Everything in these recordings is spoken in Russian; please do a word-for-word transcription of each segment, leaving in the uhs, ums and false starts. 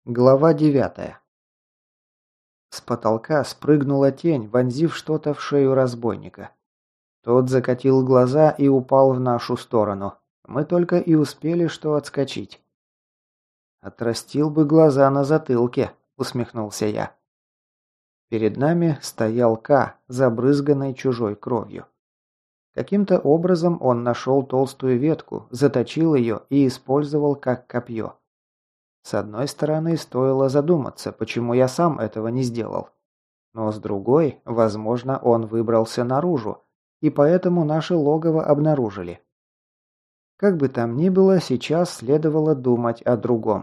Глава девятая. С потолка спрыгнула тень, вонзив что-то в шею разбойника. Тот закатил глаза и упал в нашу сторону. Мы только и успели что отскочить. «Отрастил бы глаза на затылке», — усмехнулся я. Перед нами стоял К, забрызганный чужой кровью. Каким-то образом он нашел толстую ветку, заточил ее и использовал как копье. С одной стороны, стоило задуматься, почему я сам этого не сделал. Но с другой, возможно, он выбрался наружу, и поэтому наше логово обнаружили. Как бы там ни было, сейчас следовало думать о другом.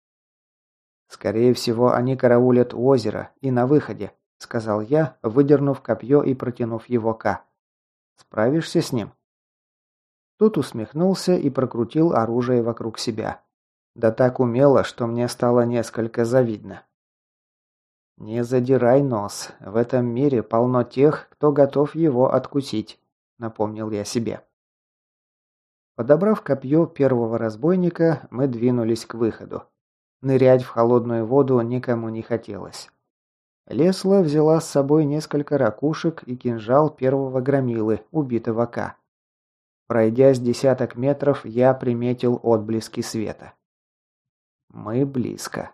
«Скорее всего, они караулят у озера и на выходе», — сказал я, выдернув копье и протянув его К. «Справишься с ним?» Тут усмехнулся и прокрутил оружие вокруг себя. Да так умело, что мне стало несколько завидно. «Не задирай нос. В этом мире полно тех, кто готов его откусить», — напомнил я себе. Подобрав копье первого разбойника, мы двинулись к выходу. Нырять в холодную воду никому не хотелось. Лесла взяла с собой несколько ракушек и кинжал первого громилы, убитого К. Пройдя с десяток метров, я приметил отблески света. Мы близко.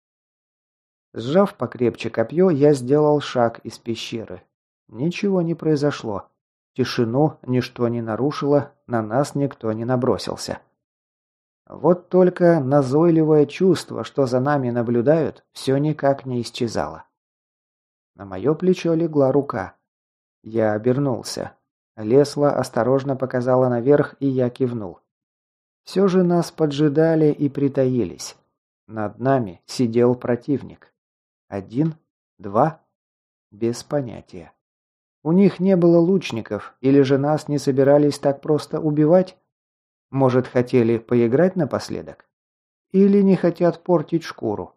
Сжав покрепче копье, я сделал шаг из пещеры. Ничего не произошло. Тишину ничто не нарушило, на нас никто не набросился. Вот только назойливое чувство, что за нами наблюдают, все никак не исчезало. На мое плечо легла рука. Я обернулся. Лесла осторожно показала наверх, и я кивнул. Все же нас поджидали и притаились. Над нами сидел противник. Один? Два? Без понятия. У них не было лучников, или же нас не собирались так просто убивать? Может, хотели поиграть напоследок? Или не хотят портить шкуру?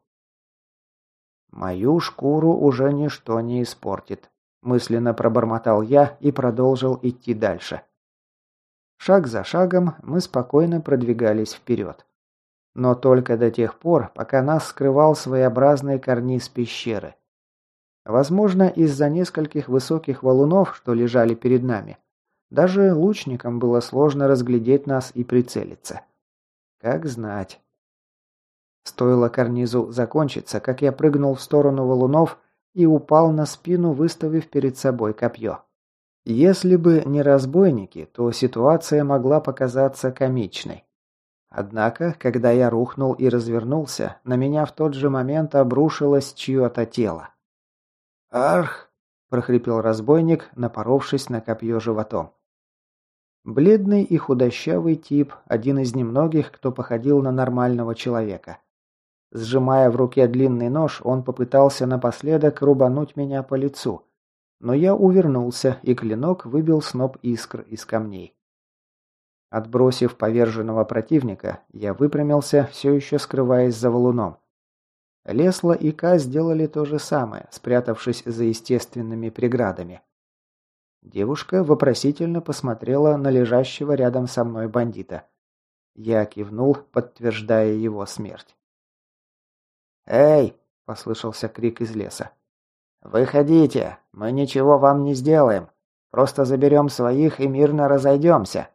Мою шкуру уже ничто не испортит, мысленно пробормотал я и продолжил идти дальше. Шаг за шагом мы спокойно продвигались вперед. Но только до тех пор, пока нас скрывал своеобразный карниз пещеры. Возможно, из-за нескольких высоких валунов, что лежали перед нами, даже лучникам было сложно разглядеть нас и прицелиться. Как знать. Стоило карнизу закончиться, как я прыгнул в сторону валунов и упал на спину, выставив перед собой копье. Если бы не разбойники, то ситуация могла показаться комичной. Однако, когда я рухнул и развернулся, на меня в тот же момент обрушилось чье-то тело. «Арх!» – прохрипел разбойник, напоровшись на копье животом. Бледный и худощавый тип, один из немногих, кто походил на нормального человека. Сжимая в руке длинный нож, он попытался напоследок рубануть меня по лицу, но я увернулся, и клинок выбил сноп искр из камней. Отбросив поверженного противника, я выпрямился, все еще скрываясь за валуном. Лесла и Ка сделали то же самое, спрятавшись за естественными преградами. Девушка вопросительно посмотрела на лежащего рядом со мной бандита. Я кивнул, подтверждая его смерть. «Эй!» – послышался крик из леса. «Выходите! Мы ничего вам не сделаем! Просто заберем своих и мирно разойдемся!»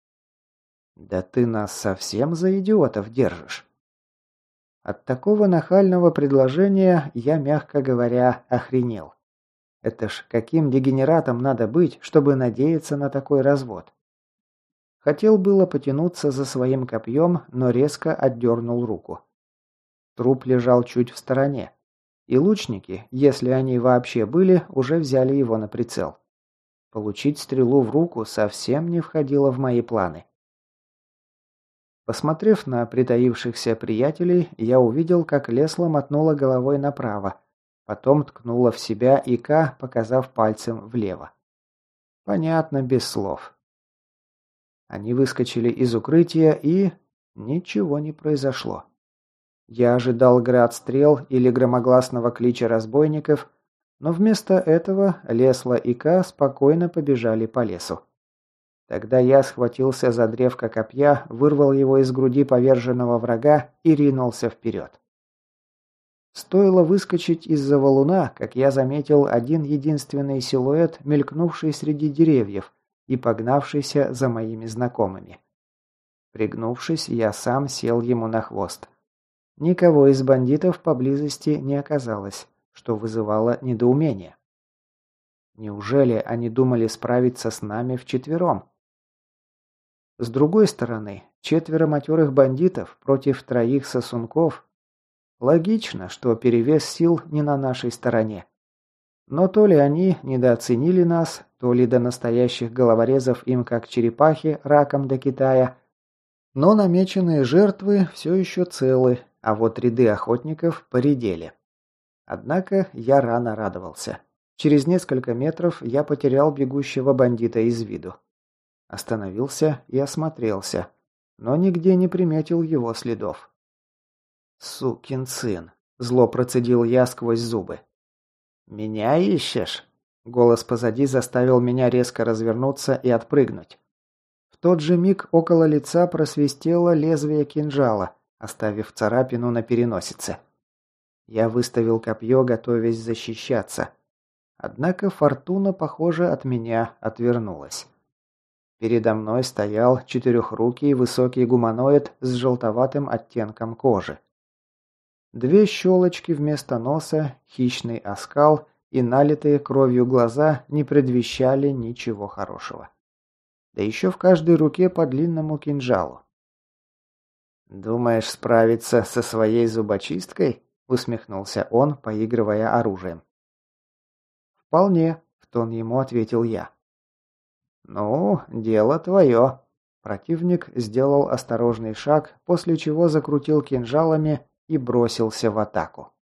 «Да ты нас совсем за идиотов держишь!» От такого нахального предложения я, мягко говоря, охренел. Это ж каким дегенератом надо быть, чтобы надеяться на такой развод? Хотел было потянуться за своим копьем, но резко отдернул руку. Труп лежал чуть в стороне, и лучники, если они вообще были, уже взяли его на прицел. Получить стрелу в руку совсем не входило в мои планы. Посмотрев на притаившихся приятелей, я увидел, как Лесла мотнула головой направо, потом ткнула в себя и Ка, показав пальцем влево. Понятно, без слов. Они выскочили из укрытия, и... ничего не произошло. Я ожидал град стрел или громогласного клича разбойников, но вместо этого Лесла и Ка спокойно побежали по лесу. Тогда я схватился за древко копья, вырвал его из груди поверженного врага и ринулся вперед. Стоило выскочить из-за валуна, как я заметил один единственный силуэт, мелькнувший среди деревьев и погнавшийся за моими знакомыми. Пригнувшись, я сам сел ему на хвост. Никого из бандитов поблизости не оказалось, что вызывало недоумение. Неужели они думали справиться с нами вчетвером? С другой стороны, четверо матерых бандитов против троих сосунков. Логично, что перевес сил не на нашей стороне. Но то ли они недооценили нас, то ли до настоящих головорезов им как черепахи раком до Китая. Но намеченные жертвы все еще целы, а вот ряды охотников поредели. Однако я рано радовался. Через несколько метров я потерял бегущего бандита из виду. Остановился и осмотрелся, но нигде не приметил его следов. «Сукин сын!» – зло процедил я сквозь зубы. «Меня ищешь?» Голос позади заставил меня резко развернуться и отпрыгнуть. В тот же миг около лица просвистело лезвие кинжала, оставив царапину на переносице. Я выставил копье, готовясь защищаться. Однако фортуна, похоже, от меня отвернулась. Передо мной стоял четырехрукий высокий гуманоид с желтоватым оттенком кожи. Две щелочки вместо носа, хищный оскал и налитые кровью глаза не предвещали ничего хорошего. Да еще в каждой руке по длинному кинжалу. «Думаешь справиться со своей зубочисткой?» – усмехнулся он, поигрывая оружием. «Вполне», – в тон ему ответил я. «Ну, дело твое». Противник сделал осторожный шаг, после чего закрутил кинжалами и бросился в атаку.